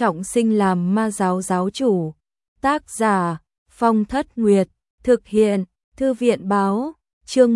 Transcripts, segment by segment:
trọng sinh làm ma giáo giáo chủ. Tác giả Phong Thất Nguyệt, thực hiện Thư viện Báo. Chương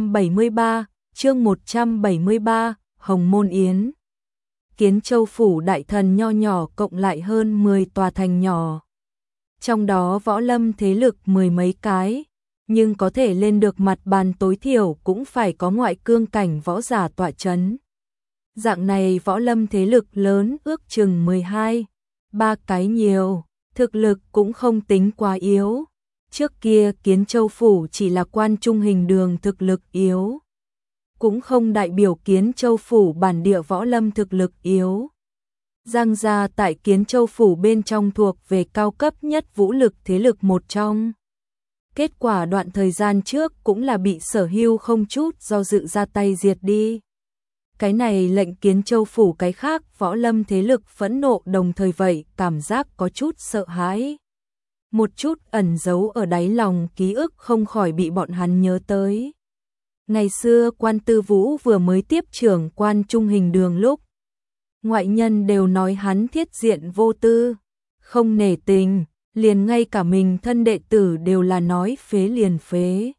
173, Hồng Môn Yến. Kiến Châu phủ đại thần nho nhỏ cộng lại hơn 10 tòa thành nhỏ. Trong đó võ lâm thế lực mười mấy cái, nhưng có thể lên được mặt bàn tối thiểu cũng phải có ngoại cương cảnh võ giả tọa chấn. Dạng này võ lâm thế lực lớn ước chừng 12, ba cái nhiều, thực lực cũng không tính quá yếu. Trước kia Kiến Châu phủ chỉ là Quan Trung Hình Đường thực lực yếu, cũng không đại biểu Kiến Châu phủ bản địa võ lâm thực lực yếu. Giang gia tại Kiến Châu phủ bên trong thuộc về cao cấp nhất vũ lực thế lực một trong. Kết quả đoạn thời gian trước cũng là bị Sở Hưu không chút do dự ra tay diệt đi. Cái này lệnh Kiến Châu phủ cái khác võ lâm thế lực phẫn nộ, đồng thời vậy cảm giác có chút sợ hãi. Một chút ẩn giấu ở đáy lòng ký ức không khỏi bị bọn hắn nhớ tới. Ngày xưa Quan Tư Vũ vừa mới tiếp trưởng Quan Trung Hình Đường lúc, ngoại nhân đều nói hắn thiết diện vô tư, không nể tình, liền ngay cả mình thân đệ tử đều là nói phế liền phế,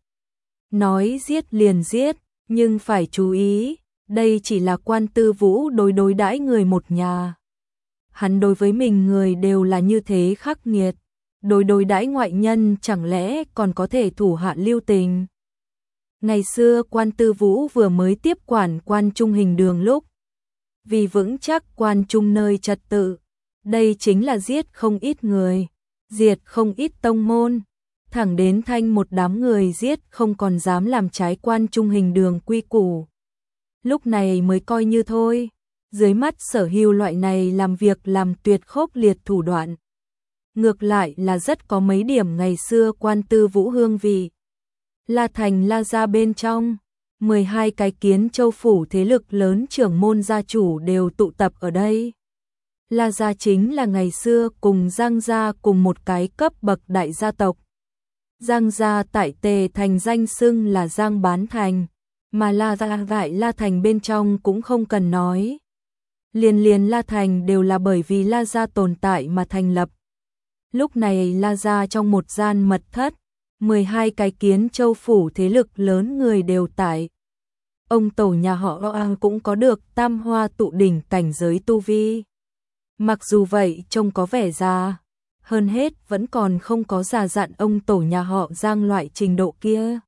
nói giết liền giết, nhưng phải chú ý, đây chỉ là Quan Tư Vũ đối đãi người một nhà. Hắn đối với mình người đều là như thế khắc nghiệt, đối đãi ngoại nhân chẳng lẽ còn có thể thủ hạ lưu tình. Ngày xưa Quan Tư Vũ vừa mới tiếp quản Quan Trung Hình Đường lúc, vì vững chắc Quan Trung nơi trật tự, đây chính là giết không ít người, diệt không ít tông môn, thẳng đến thanh một đám người giết không còn dám làm trái Quan Trung Hình Đường quy củ. Lúc này mới coi như thôi, dưới mắt Sở Hưu loại này làm việc làm tuyệt khốc liệt thủ đoạn. Ngược lại là rất có mấy điểm ngày xưa Quan Tư Vũ hương vị. La Thành La gia bên trong, 12 cái Kiến Châu phủ thế lực lớn trưởng môn gia chủ đều tụ tập ở đây. La gia chính là ngày xưa cùng Giang gia cùng một cái cấp bậc đại gia tộc. Giang gia tại Tề Thành danh xưng là Giang Bán Thành, mà La gia tại La Thành bên trong cũng không cần nói. Liền La Thành đều là bởi vì La gia tồn tại mà thành lập. Lúc này La gia trong một gian mật thất, 12 cái Kiến Châu phủ thế lực lớn người đều tại. Ông tổ nhà họ Oang cũng có được tam hoa tụ đỉnh cảnh giới tu vi. Mặc dù vậy trông có vẻ già, hơn hết vẫn còn không có già dặn ông tổ nhà họ Giang loại trình độ kia.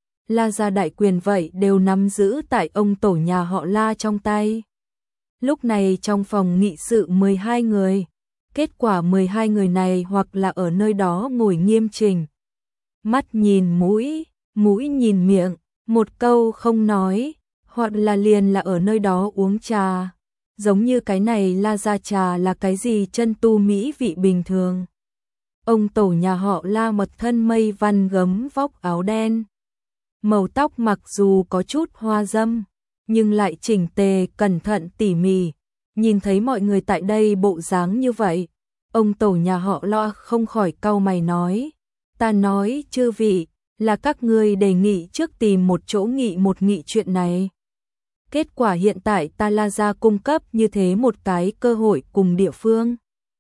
La gia đại quyền vậy đều nắm giữ tại ông tổ nhà họ La trong tay. Lúc này trong phòng nghị sự 12 người, kết quả 12 người này hoặc là ở nơi đó ngồi nghiêm chỉnh, mắt nhìn mũi, mũi nhìn miệng, một câu không nói, hoặc là liền là ở nơi đó uống trà, giống như cái này La gia trà là cái gì chân tu mỹ vị bình thường. Ông tổ nhà họ La một thân mây văn gấm vóc áo đen, màu tóc mặc dù có chút hoa dâm, nhưng lại chỉnh tề cẩn thận tỉ mỉ. Nhìn thấy mọi người tại đây bộ dáng như vậy, ông tổ nhà họ La không khỏi cau mày nói, ta nói chư vị, là các ngươi đề nghị trước tìm một chỗ nghị chuyện này. Kết quả hiện tại ta La gia cung cấp như thế một cái cơ hội cùng địa phương.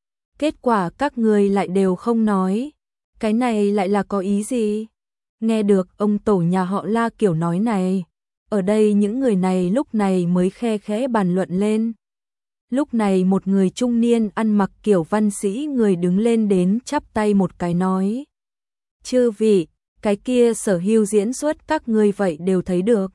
Kết quả các ngươi lại đều không nói, cái này lại là có ý gì? Nghe được ông tổ nhà họ La kiểu nói này, ở đây những người này lúc này mới khe khẽ bàn luận lên. Lúc này một người trung niên ăn mặc kiểu văn sĩ người đứng lên đến chắp tay một cái nói, chư vị, cái kia Sở Hưu diễn xuất các ngươi vậy đều thấy được.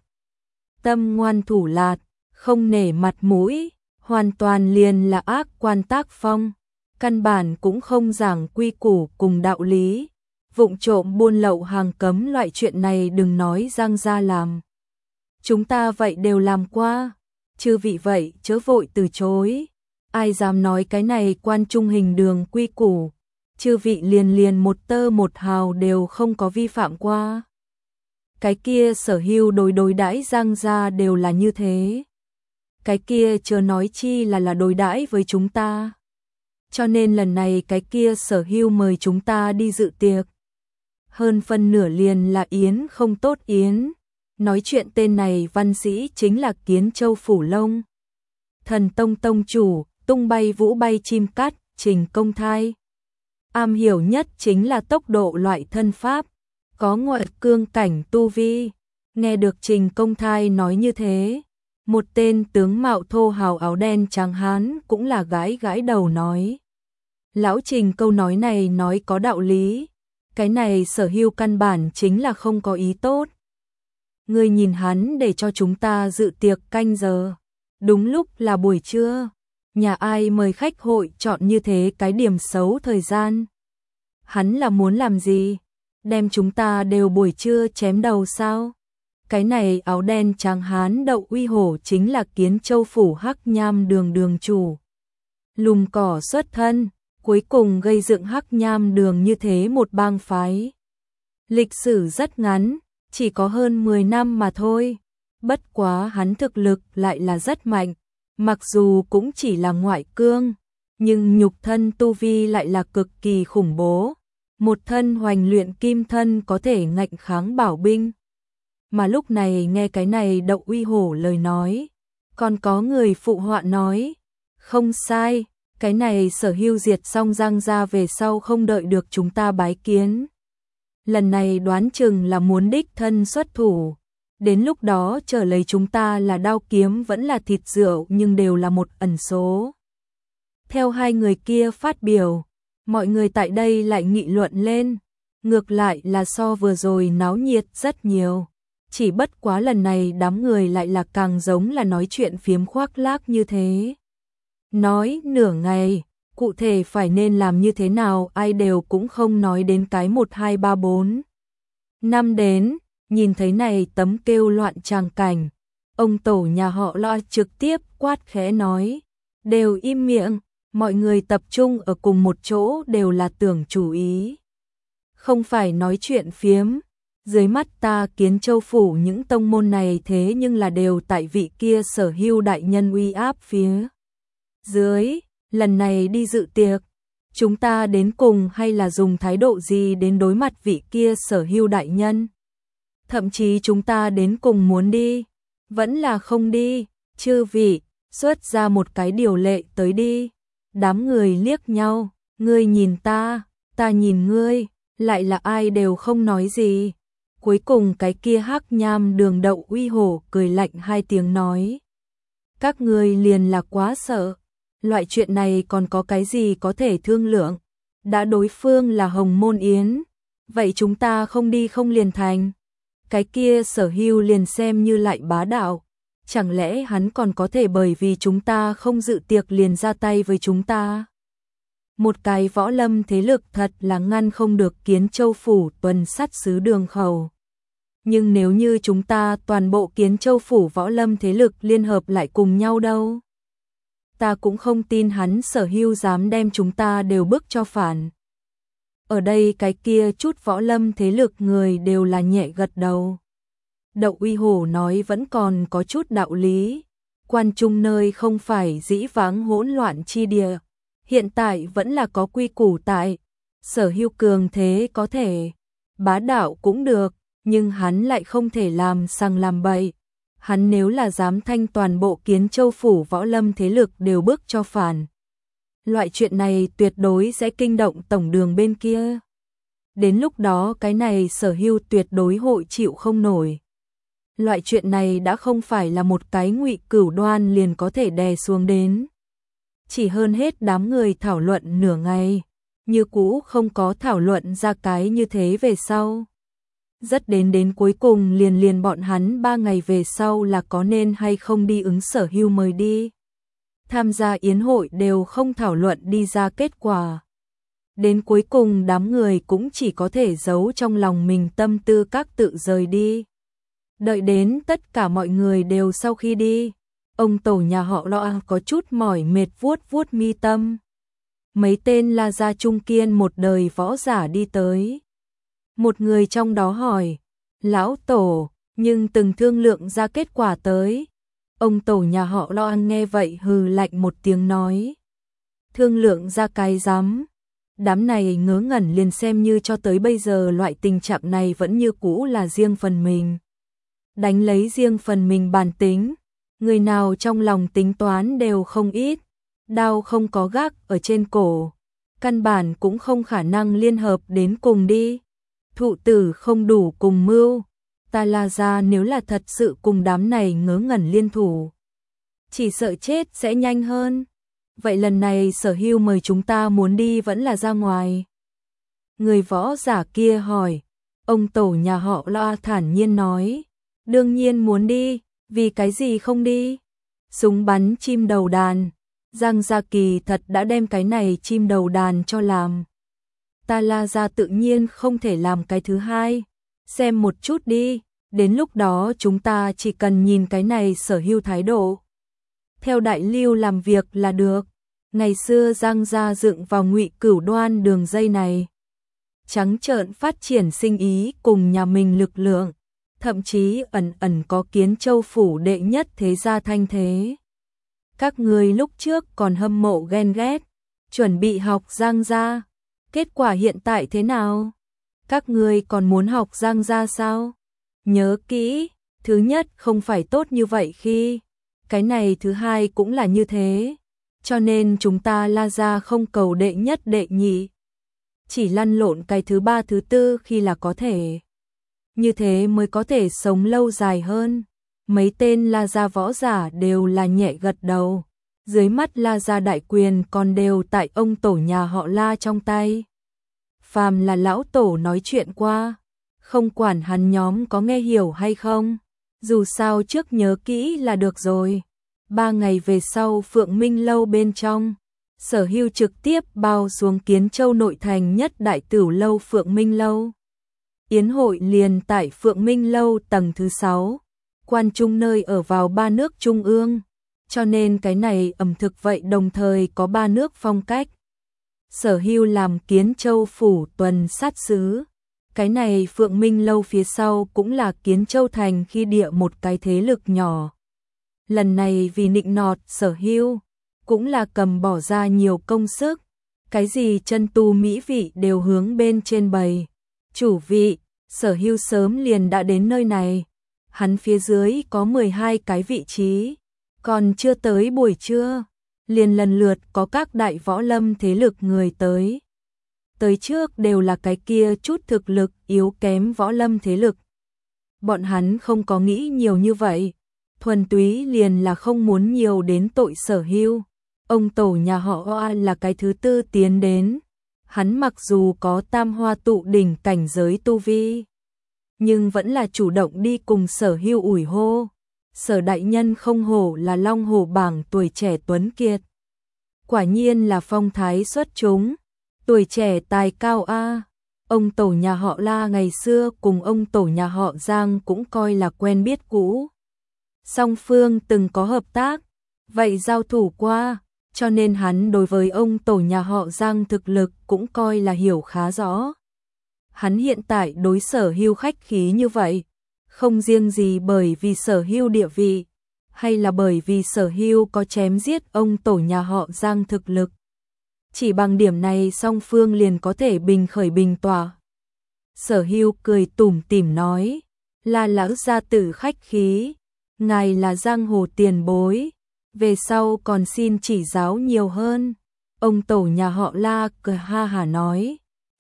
Tâm ngoan thủ lạt, không nể mặt mũi, hoàn toàn liền là ác quan tác phong, căn bản cũng không giảng quy củ cùng đạo lý, vụng trộm buôn lậu hàng cấm loại chuyện này đừng nói Giang gia làm. Chúng ta vậy đều làm qua, chư vị vậy chớ vội từ chối, ai dám nói cái này Quan Trung Hình Đường quy củ, chư vị liền một tơ một hào đều không có vi phạm qua. Cái kia Sở Hưu đối đãi Giang gia đều là như thế. Cái kia chớ nói chi là đối đãi với chúng ta. Cho nên lần này cái kia Sở Hưu mời chúng ta đi dự tiệc. Hơn phân nửa liền là yến không tốt yến. Nói chuyện tên này văn sĩ chính là Kiến Châu phủ Long Thần Tông tông chủ, tung bay vũ bay chim cắt, Trình Công Thai am hiểu nhất chính là tốc độ loại thân pháp, có ngoại cương cảnh tu vi. Nghe được Trình Công Thai nói như thế, một tên tướng mạo thô hào áo đen trắng hán cũng là gãi gãi đầu nói. Lão Trình câu nói này nói có đạo lý, cái này Sở Hưu căn bản chính là không có ý tốt. Ngươi nhìn hắn để cho chúng ta dự tiệc canh giờ, đúng lúc là buổi trưa, nhà ai mời khách hội chọn như thế cái điểm xấu thời gian. Hắn là muốn làm gì? Đem chúng ta đều buổi trưa chém đầu sao? Cái này áo đen trắng hán Đậu Uy Hổ chính là Kiến Châu phủ Hắc Nham đường đường chủ. Lùm cỏ xuất thân, cuối cùng gây dựng Hắc Nham đường như thế một bang phái. Lịch sử rất ngắn, chỉ có hơn 10 năm mà thôi. Bất quá hắn thực lực lại là rất mạnh, mặc dù cũng chỉ là ngoại cương, nhưng nhục thân tu vi lại là cực kỳ khủng bố. Một thân hoành luyện kim thân có thể ngạnh kháng bảo binh. Mà lúc này nghe cái này Đậu Uy Hổ lời nói, còn có người phụ họa nói, không sai, cái này Sở Hưu diệt xong Giang gia về sau không đợi được chúng ta bái kiến. Lần này đoán chừng là muốn đích thân xuất thủ, đến lúc đó trở lấy chúng ta là đao kiếm vẫn là thịt rượu nhưng đều là một ẩn số. Theo hai người kia phát biểu, mọi người tại đây lại nghị luận lên, ngược lại là so vừa rồi náo nhiệt rất nhiều. Chỉ bất quá lần này đám người lại là càng giống là nói chuyện phiếm khoác lác như thế. Nói nửa ngày, cụ thể phải nên làm như thế nào ai đều cũng không nói đến cái 1, 2, 3, 4. Năm đến, nhìn thấy này tấm kêu loạn tràng cảnh, ông tổ nhà họ Lo trực tiếp quát khẽ nói, đều im miệng, mọi người tập trung ở cùng một chỗ đều là tưởng chủ ý. Không phải nói chuyện phiếm. Dưới mắt ta Kiến Châu phủ những tông môn này thế nhưng là đều tại vị kia Sở Hưu đại nhân uy áp phía dưới, lần này đi dự tiệc, chúng ta đến cùng hay là dùng thái độ gì đến đối mặt vị kia Sở Hưu đại nhân? Thậm chí chúng ta đến cùng muốn đi, vẫn là không đi, chư vị, xuất ra một cái điều lệ tới đi. Đám người liếc nhau, ngươi nhìn ta nhìn ngươi, lại là ai đều không nói gì. Cuối cùng cái kia Hắc Nham đường Đậu Uy Hổ cười lạnh hai tiếng nói. Các ngươi liền là quá sợ, loại chuyện này còn có cái gì có thể thương lượng, đã đối phương là Hồng Môn Yến, vậy chúng ta không đi không liền thành. Cái kia Sở Hưu liền xem như lại bá đạo, chẳng lẽ hắn còn có thể bởi vì chúng ta không dự tiệc liền ra tay với chúng ta? Một cái võ lâm thế lực thật là ngăn không được Kiến Châu phủ tuần sát sứ đường khẩu. Nhưng nếu như chúng ta toàn bộ Kiến Châu phủ võ lâm thế lực liên hợp lại cùng nhau đâu? Ta cũng không tin hắn Sở Hưu dám đem chúng ta đều bức cho phản. Ở đây cái kia chút võ lâm thế lực người đều là nhẹ gật đầu. Đậu Uy Hổ nói vẫn còn có chút đạo lý. Quan trung nơi không phải dĩ vãng hỗn loạn chi địa. Hiện tại vẫn là có quy củ tại. Sở Hưu cường thế có thể, bá đạo cũng được, nhưng hắn lại không thể làm sằng làm bậy. Hắn nếu là dám thanh toàn bộ Kiến Châu phủ võ lâm thế lực đều bước cho phản. Loại chuyện này tuyệt đối sẽ kinh động tổng đường bên kia. Đến lúc đó cái này Sở Hưu tuyệt đối hội chịu không nổi. Loại chuyện này đã không phải là một cái ngụy cửu đoan liền có thể đè xuống đến. Chỉ hơn hết đám người thảo luận nửa ngày, như cũ không có thảo luận ra cái như thế về sau. Rất đến cuối cùng liền bọn hắn 3 ngày về sau là có nên hay không đi ứng Sở Hưu mời đi. Tham gia yến hội đều không thảo luận đi ra kết quả. Đến cuối cùng đám người cũng chỉ có thể giấu trong lòng mình tâm tư các tự rời đi. Đợi đến tất cả mọi người đều sau khi đi, ông tổ nhà họ Lo có chút mỏi mệt vuốt vuốt mi tâm. Mấy tên La gia trung kiên một đời võ giả đi tới. Một người trong đó hỏi, lão tổ, nhưng từng thương lượng ra kết quả tới. Ông tổ nhà họ Lo nghe vậy hừ lạnh một tiếng nói. Thương lượng ra cái rắm. Đám này ngớ ngẩn liền xem như cho tới bây giờ loại tình trạng này vẫn như cũ là riêng phần mình. Đánh lấy riêng phần mình bản tính, người nào trong lòng tính toán đều không ít. đao không có gác ở trên cổ, căn bản cũng không khả năng liên hợp đến cùng đi. Thụ tử không đủ cùng mưu, ta La gia nếu là thật sự cùng đám này ngớ ngẩn liên thủ, chỉ sợ chết sẽ nhanh hơn. Vậy lần này Sở Hưu mời chúng ta muốn đi vẫn là ra ngoài? Người võ giả kia hỏi. Ông tổ nhà họ La thản nhiên nói, đương nhiên muốn đi, vì cái gì không đi? Súng bắn chim đầu đàn, Giang Gia Kỳ thật đã đem cái này chim đầu đàn cho làm. Ta La gia tự nhiên không thể làm cái thứ hai, xem một chút đi, đến lúc đó chúng ta chỉ cần nhìn cái này Sở Hưu thái độ. Theo đại lưu làm việc là được, ngày xưa Giang Gia dựng vào Ngụy Cửu Đoan đường dây này. Trắng trợn phát triển sinh ý cùng nhà mình lực lượng, thậm chí ẩn ẩn có Kiến Châu phủ đệ nhất thế gia thanh thế. Các người lúc trước còn hâm mộ ghen ghét, chuẩn bị học Giang gia, kết quả hiện tại thế nào? Các người còn muốn học Giang gia sao? Nhớ kỹ, thứ nhất không phải tốt như vậy khi, cái này thứ hai cũng là như thế, cho nên chúng ta La gia không cầu đệ nhất đệ nhị, chỉ lăn lộn cái thứ ba thứ tư khi là có thể. Như thế mới có thể sống lâu dài hơn. Mấy tên La gia võ giả đều là nhẹ gật đầu. Dưới mắt La gia đại quyền còn đều tại ông tổ nhà họ La trong tay. Phàm là lão tổ nói chuyện qua, không quản hắn nhóm có nghe hiểu hay không, dù sao trước nhớ kỹ là được rồi. 3 ngày về sau Phượng Minh lâu bên trong, Sở Hưu trực tiếp bao xuống Kiến Châu nội thành nhất đại tửu lâu Phượng Minh lâu. Yến hội liền tại Phượng Minh lâu tầng thứ 6, quan trung nơi ở vào 3 nước trung ương, cho nên cái này ẩm thực vậy đồng thời có 3 nước phong cách. Sở Hưu làm Kiến Châu phủ tuần sát sứ, cái này Phượng Minh lâu phía sau cũng là Kiến Châu thành khi địa một cái thế lực nhỏ. Lần này vì nịnh nọt Sở Hưu, cũng là cầm bỏ ra nhiều công sức, cái gì chân tu mỹ vị đều hướng bên trên bày. Chủ vị, Sở Hưu sớm liền đã đến nơi này, hắn phía dưới có 12 cái vị trí, còn chưa tới buổi trưa, liền lần lượt có các đại võ lâm thế lực người tới. Tới trước đều là cái kia chút thực lực yếu kém võ lâm thế lực. Bọn hắn không có nghĩ nhiều như vậy, thuần túy liền là không muốn nhiều đến tội Sở Hưu. Ông tổ nhà họ Hoa là cái thứ tư tiến đến. Hắn mặc dù có tam hoa tụ đỉnh cảnh giới tu vi, nhưng vẫn là chủ động đi cùng Sở Hưu ủi hô. Sở đại nhân không hổ là long hổ bảng tuổi trẻ tuấn kiệt. Quả nhiên là phong thái xuất chúng, tuổi trẻ tài cao a. Ông tổ nhà họ La ngày xưa cùng ông tổ nhà họ Giang cũng coi là quen biết cũ. Song phương từng có hợp tác, vậy giao thủ qua, cho nên hắn đối với ông tổ nhà họ Giang thực lực cũng coi là hiểu khá rõ. Hắn hiện tại đối Sở Hưu khách khí như vậy, không riêng gì bởi vì Sở Hưu địa vị, hay là bởi vì Sở Hưu có chém giết ông tổ nhà họ Giang thực lực. Chỉ bằng điểm này song phương liền có thể bình khởi bình tỏa. Sở Hưu cười tủm tỉm nói, là lão gia tử khách khí, ngài là giang hồ tiền bối, về sau còn xin chỉ giáo nhiều hơn. Ông tổ nhà họ La cười ha hả nói,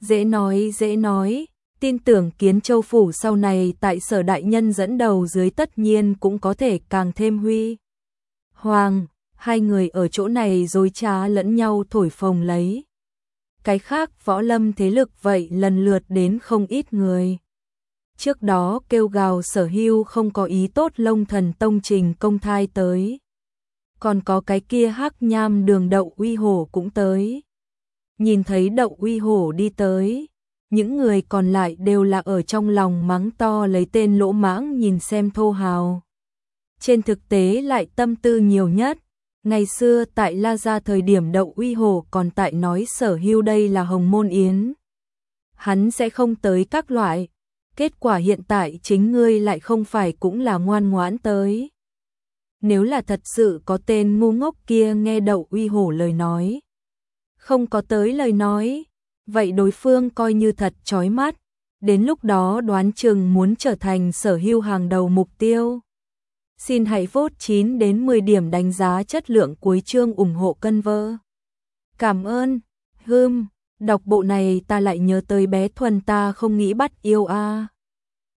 dễ nói, tin tưởng Kiến Châu phủ sau này tại Sở đại nhân dẫn đầu dưới tất nhiên cũng có thể càng thêm huy hoàng. Hai người ở chỗ này dối trá lẫn nhau thổi phồng lấy. Cái khác võ lâm thế lực vậy lần lượt đến không ít người. Trước đó kêu gào Sở Hưu không có ý tốt Long Thần Tông trình công thai tới. Còn có cái kia Hắc Nham Đường Đậu Uy Hổ cũng tới. Nhìn thấy Đậu Uy Hổ đi tới, những người còn lại đều là ở trong lòng mắng to lấy tên lỗ mãng nhìn xem thô hào. Trên thực tế lại tâm tư nhiều nhất. Ngày xưa tại La Gia thời điểm Đậu Uy Hổ còn tại nói Sở Hưu đây là Hồng Môn Yến, hắn sẽ không tới các loại. Kết quả hiện tại chính ngươi lại không phải cũng là ngoan ngoãn tới. Nếu là thật sự có tên ngu ngốc kia nghe Đậu Uy Hổ lời nói, không có tới lời nói, vậy đối phương coi như thật chói mắt, đến lúc đó đoán chừng muốn trở thành Sở Hưu hàng đầu mục tiêu. Xin hãy vote 9 đến 10 điểm đánh giá chất lượng cuối chương ủng hộ cân vơ. Cảm ơn. Đọc bộ này ta lại nhớ tới bé Thuần ta không nghĩ bắt yêu a.